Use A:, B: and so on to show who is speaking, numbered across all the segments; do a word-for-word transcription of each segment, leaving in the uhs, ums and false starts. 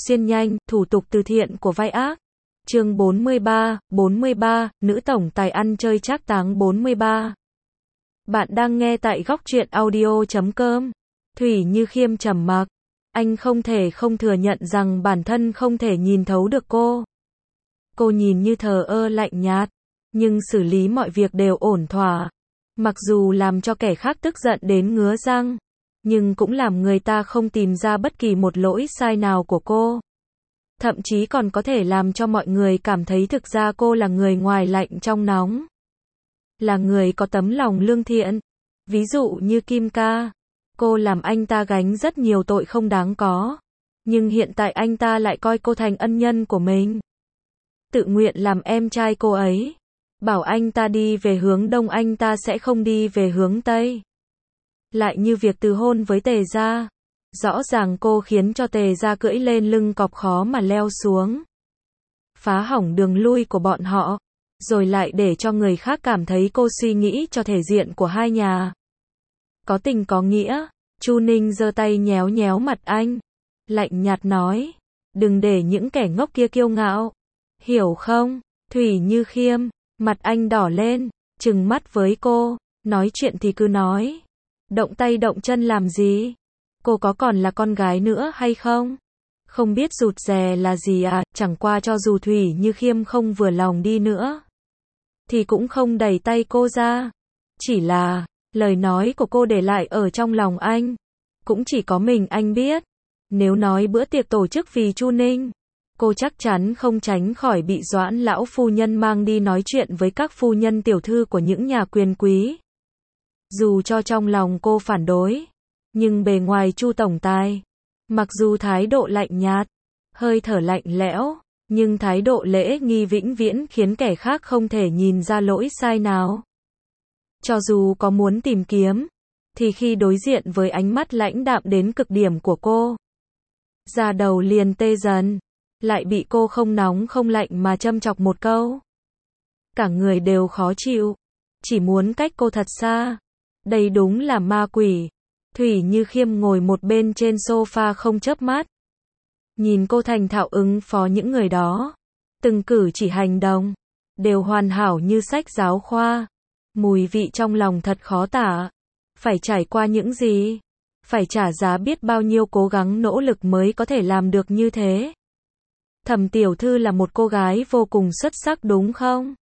A: xuyên nhanh, thủ tục từ thiện của vai ác. Chương bốn mươi ba, bốn mươi ba, nữ tổng tài ăn chơi trác táng bốn mươi ba. Bạn đang nghe tại góc truyện audio chấm com. Thủy Như Khiêm trầm mặc. Anh không thể không thừa nhận rằng bản thân không thể nhìn thấu được cô. Cô nhìn như thờ ơ lạnh nhạt, nhưng xử lý mọi việc đều ổn thỏa. Mặc dù làm cho kẻ khác tức giận đến ngứa răng, nhưng cũng làm người ta không tìm ra bất kỳ một lỗi sai nào của cô. Thậm chí còn có thể làm cho mọi người cảm thấy thực ra cô là người ngoài lạnh trong nóng. Là người có tấm lòng lương thiện. Ví dụ như Kim Ca. Cô làm anh ta gánh rất nhiều tội không đáng có. Nhưng hiện tại anh ta lại coi cô thành ân nhân của mình. Tự nguyện làm em trai cô ấy. Bảo anh ta đi về hướng đông anh ta sẽ không đi về hướng tây. Lại như việc từ hôn với Tề Gia. Rõ ràng cô khiến cho Tề Gia cưỡi lên lưng cọp khó mà leo xuống. Phá hỏng đường lui của bọn họ. Rồi lại để cho người khác cảm thấy cô suy nghĩ cho thể diện của hai nhà. Có tình có nghĩa. Chu Ninh giơ tay nhéo nhéo mặt anh. Lạnh nhạt nói. Đừng để những kẻ ngốc kia kiêu ngạo. Hiểu không? Thủy Như Khiêm. Mặt anh đỏ lên. Trừng mắt với cô. Nói chuyện thì cứ nói. Động tay động chân làm gì? Cô có còn là con gái nữa hay không? Không biết rụt rè là gì à? Chẳng qua cho dù Thủy Như Khiêm không vừa lòng đi nữa, thì cũng không đẩy tay cô ra. Chỉ là, lời nói của cô để lại ở trong lòng anh. Cũng chỉ có mình anh biết. Nếu nói bữa tiệc tổ chức vì Chu Ninh, cô chắc chắn không tránh khỏi bị Doãn lão phu nhân mang đi nói chuyện với các phu nhân tiểu thư của những nhà quyền quý. Dù cho trong lòng cô phản đối, nhưng bề ngoài Chu tổng tài, mặc dù thái độ lạnh nhạt, hơi thở lạnh lẽo, nhưng thái độ lễ nghi vĩnh viễn khiến kẻ khác không thể nhìn ra lỗi sai nào. Cho dù có muốn tìm kiếm, thì khi đối diện với ánh mắt lãnh đạm đến cực điểm của cô, da đầu liền tê dần, lại bị cô không nóng không lạnh mà châm chọc một câu. Cả người đều khó chịu, chỉ muốn cách cô thật xa. Đây đúng là ma quỷ. Thủy Như Khiêm ngồi một bên trên sofa không chớp mắt. Nhìn cô thành thạo ứng phó những người đó. Từng cử chỉ hành động đều hoàn hảo như sách giáo khoa. Mùi vị trong lòng thật khó tả. Phải trải qua những gì? Phải trả giá biết bao nhiêu cố gắng nỗ lực mới có thể làm được như thế. Thẩm tiểu thư là một cô gái vô cùng xuất sắc đúng không?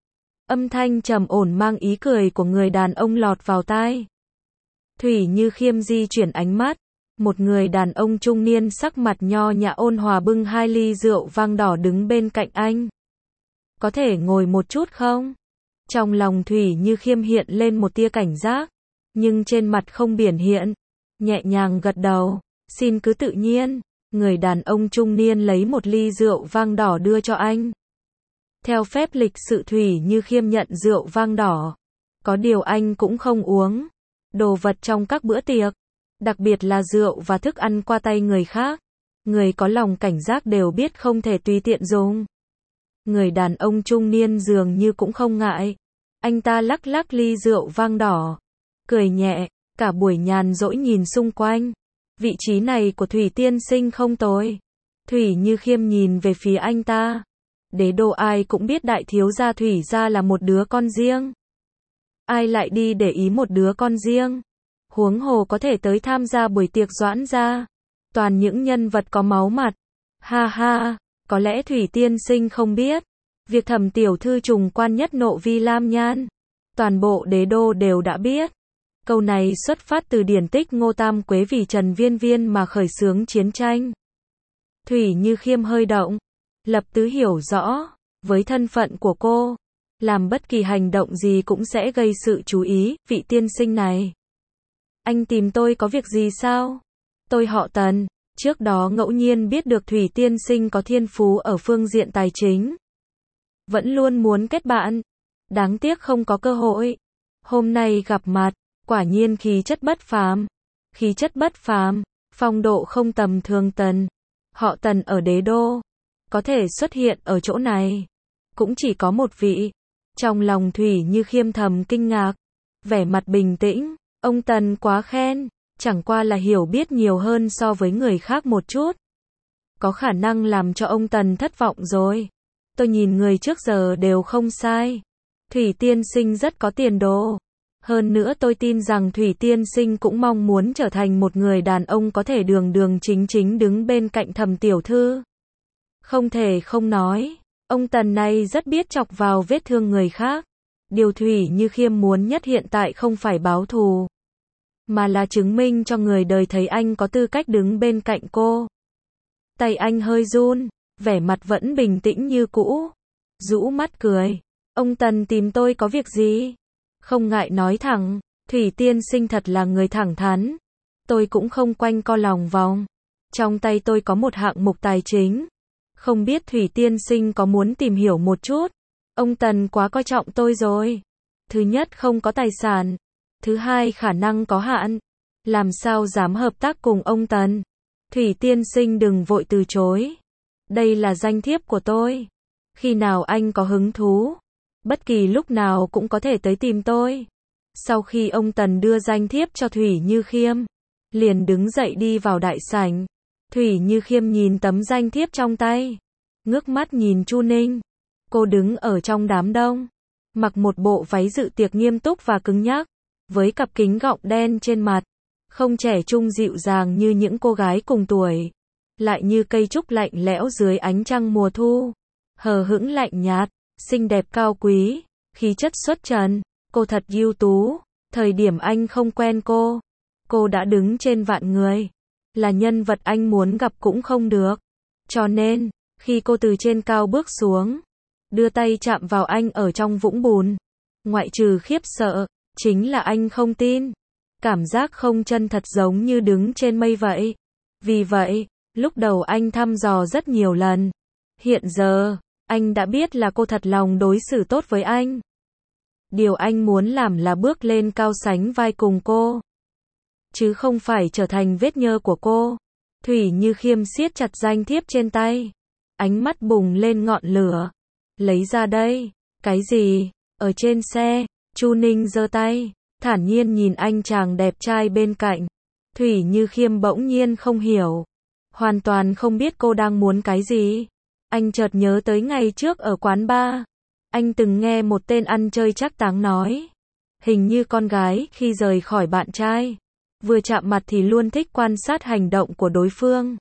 A: Âm thanh trầm ổn mang ý cười của người đàn ông lọt vào tai. Thủy Như Khiêm di chuyển ánh mắt. Một người đàn ông trung niên sắc mặt nho nhã ôn hòa bưng hai ly rượu vang đỏ đứng bên cạnh anh. Có thể ngồi một chút không? Trong lòng Thủy Như Khiêm hiện lên một tia cảnh giác, nhưng trên mặt không biểu hiện. Nhẹ nhàng gật đầu. Xin cứ tự nhiên. Người đàn ông trung niên lấy một ly rượu vang đỏ đưa cho anh. Theo phép lịch sự Thủy Như Khiêm nhận rượu vang đỏ. Có điều anh cũng không uống đồ vật trong các bữa tiệc, đặc biệt là rượu và thức ăn qua tay người khác. Người có lòng cảnh giác đều biết không thể tùy tiện dùng. Người đàn ông trung niên dường như cũng không ngại. Anh ta lắc lắc ly rượu vang đỏ, cười nhẹ, cả buổi nhàn rỗi nhìn xung quanh. Vị trí này của Thủy tiên sinh không tồi. Thủy Như Khiêm nhìn về phía anh ta. Đế đô ai cũng biết đại thiếu gia Thủy gia là một đứa con riêng. Ai lại đi để ý một đứa con riêng? Huống hồ có thể tới tham gia buổi tiệc Doãn gia. Toàn những nhân vật có máu mặt. Ha ha, có lẽ Thủy tiên sinh không biết. Việc Thẩm tiểu thư trùng quan nhất nộ vi lam nhan. Toàn bộ đế đô đều đã biết. Câu này xuất phát từ điển tích Ngô Tam Quế vì Trần Viên Viên mà khởi xướng chiến tranh. Thủy Như Khiêm hơi động. Lập tức hiểu rõ, với thân phận của cô, làm bất kỳ hành động gì cũng sẽ gây sự chú ý. Vị tiên sinh này, anh tìm tôi có việc gì sao? Tôi họ Tần, trước đó ngẫu nhiên biết được Thủy tiên sinh có thiên phú ở phương diện tài chính. Vẫn luôn muốn kết bạn, đáng tiếc không có cơ hội. Hôm nay gặp mặt, quả nhiên khí chất bất phàm. Khí chất bất phàm, phong độ không tầm thường. Tần, họ Tần ở đế đô, có thể xuất hiện ở chỗ này, cũng chỉ có một vị. Trong lòng Thủy Như Khiêm thầm kinh ngạc, vẻ mặt bình tĩnh. Ông Tần quá khen, chẳng qua là hiểu biết nhiều hơn so với người khác một chút. có khả năng làm cho ông Tần thất vọng rồi. Tôi nhìn người trước giờ đều không sai. Thủy tiên sinh rất có tiền đồ. Hơn nữa tôi tin rằng Thủy tiên sinh cũng mong muốn trở thành một người đàn ông có thể đường đường chính chính đứng bên cạnh Thẩm tiểu thư. Không thể không nói, ông Tần này rất biết chọc vào vết thương người khác. Điều Thủy Như Khiêm muốn nhất hiện tại không phải báo thù, mà là chứng minh cho người đời thấy anh có tư cách đứng bên cạnh cô. Tay anh hơi run, vẻ mặt vẫn bình tĩnh như cũ. Rũ mắt cười. Ông Tần tìm tôi có việc gì? Không ngại nói thẳng, Thủy tiên sinh thật là người thẳng thắn. Tôi cũng không quanh co lòng vòng. Trong tay tôi có một hạng mục tài chính. Không biết Thủy tiên sinh có muốn tìm hiểu một chút? Ông Tần quá coi trọng tôi rồi. Thứ nhất không có tài sản. Thứ hai khả năng có hạn. Làm sao dám hợp tác cùng ông Tần? Thủy tiên sinh đừng vội từ chối. Đây là danh thiếp của tôi. Khi nào anh có hứng thú, bất kỳ lúc nào cũng có thể tới tìm tôi. Sau khi ông Tần đưa danh thiếp cho Thủy Như Khiêm, liền đứng dậy đi vào đại sảnh. Thủy Như Khiêm nhìn tấm danh thiếp trong tay, ngước mắt nhìn Chu Ninh. Cô đứng ở trong đám đông, mặc một bộ váy dự tiệc nghiêm túc và cứng nhắc, với cặp kính gọng đen trên mặt, không trẻ trung dịu dàng như những cô gái cùng tuổi, lại như cây trúc lạnh lẽo dưới ánh trăng mùa thu, hờ hững lạnh nhạt, xinh đẹp cao quý, khí chất xuất trần. Cô thật ưu tú. Thời điểm anh không quen cô, cô đã đứng trên vạn người, là nhân vật anh muốn gặp cũng không được. Cho nên, khi cô từ trên cao bước xuống, đưa tay chạm vào anh ở trong vũng bùn, ngoại trừ khiếp sợ, chính là anh không tin. Cảm giác không chân thật giống như đứng trên mây vậy. Vì vậy, lúc đầu anh thăm dò rất nhiều lần. Hiện giờ, anh đã biết là cô thật lòng đối xử tốt với anh. Điều anh muốn làm là bước lên cao sánh vai cùng cô, chứ không phải trở thành vết nhơ của cô. Thủy Như Khiêm siết chặt danh thiếp trên tay, ánh mắt bùng lên ngọn lửa. Lấy ra đây. Cái gì? Ở trên xe, Chu Ninh giơ tay, thản nhiên nhìn anh chàng đẹp trai bên cạnh. Thủy Như Khiêm bỗng nhiên không hiểu, hoàn toàn không biết cô đang muốn cái gì. Anh chợt nhớ tới ngày trước ở quán bar, anh từng nghe một tên ăn chơi trác táng nói, hình như con gái khi rời khỏi bạn trai, vừa chạm mặt thì luôn thích quan sát hành động của đối phương,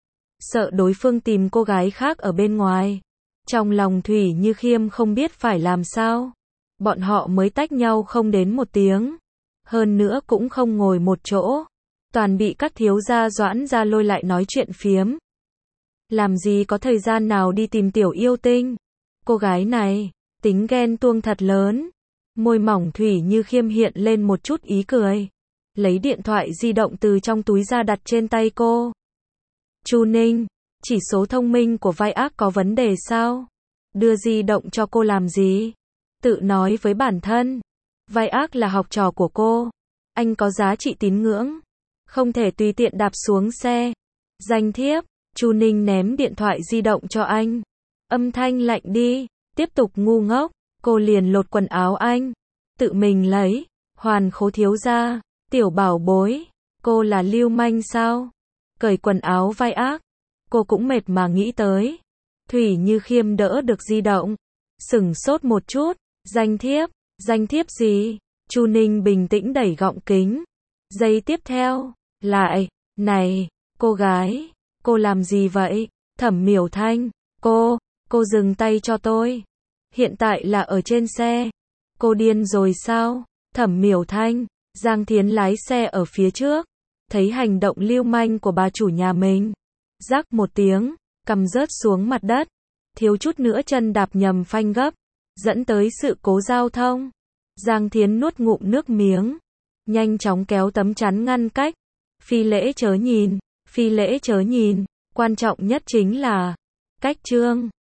A: sợ đối phương tìm cô gái khác ở bên ngoài. Trong lòng Thủy Như Khiêm không biết phải làm sao. Bọn họ mới tách nhau không đến một tiếng, hơn nữa cũng không ngồi một chỗ, toàn bị các thiếu gia Doãn gia lôi lại nói chuyện phiếm. Làm gì có thời gian nào đi tìm tiểu yêu tinh. Cô gái này, tính ghen tuông thật lớn. Môi mỏng Thủy Như Khiêm hiện lên một chút ý cười, lấy điện thoại di động từ trong túi ra đặt trên tay cô. Chu Ninh, chỉ số thông minh của vai ác có vấn đề sao? Đưa di động cho cô làm gì? Tự nói với bản thân, vai ác là học trò của cô, anh có giá trị tín ngưỡng, không thể tùy tiện đạp xuống xe. Danh thiếp. Chu Ninh ném điện thoại di động cho anh. Âm thanh lạnh đi. Tiếp tục ngu ngốc. Cô liền lột quần áo anh, tự mình lấy. Hoàn Khố thiếu gia, tiểu bảo bối, cô là lưu manh sao? Cởi quần áo vai ác. Cô cũng mệt mà nghĩ tới. Thủy Như Khiêm đỡ được di động, sửng sốt một chút. Danh thiếp. Danh thiếp gì? Chu Ninh bình tĩnh đẩy gọng kính. Giây tiếp theo, lại, này, cô gái, cô làm gì vậy? Thẩm Miểu Thanh, cô, cô dừng tay cho tôi. Hiện tại là ở trên xe. Cô điên rồi sao? Thẩm Miểu Thanh, Giang Thiến lái xe ở phía trước, thấy hành động lưu manh của bà chủ nhà mình, rắc một tiếng, cầm rớt xuống mặt đất, thiếu chút nữa chân đạp nhầm phanh gấp, dẫn tới sự cố giao thông. Giang Thiến nuốt ngụm nước miếng, nhanh chóng kéo tấm chắn ngăn cách. Phi lễ chớ nhìn, phi lễ chớ nhìn, quan trọng nhất chính là cách trương.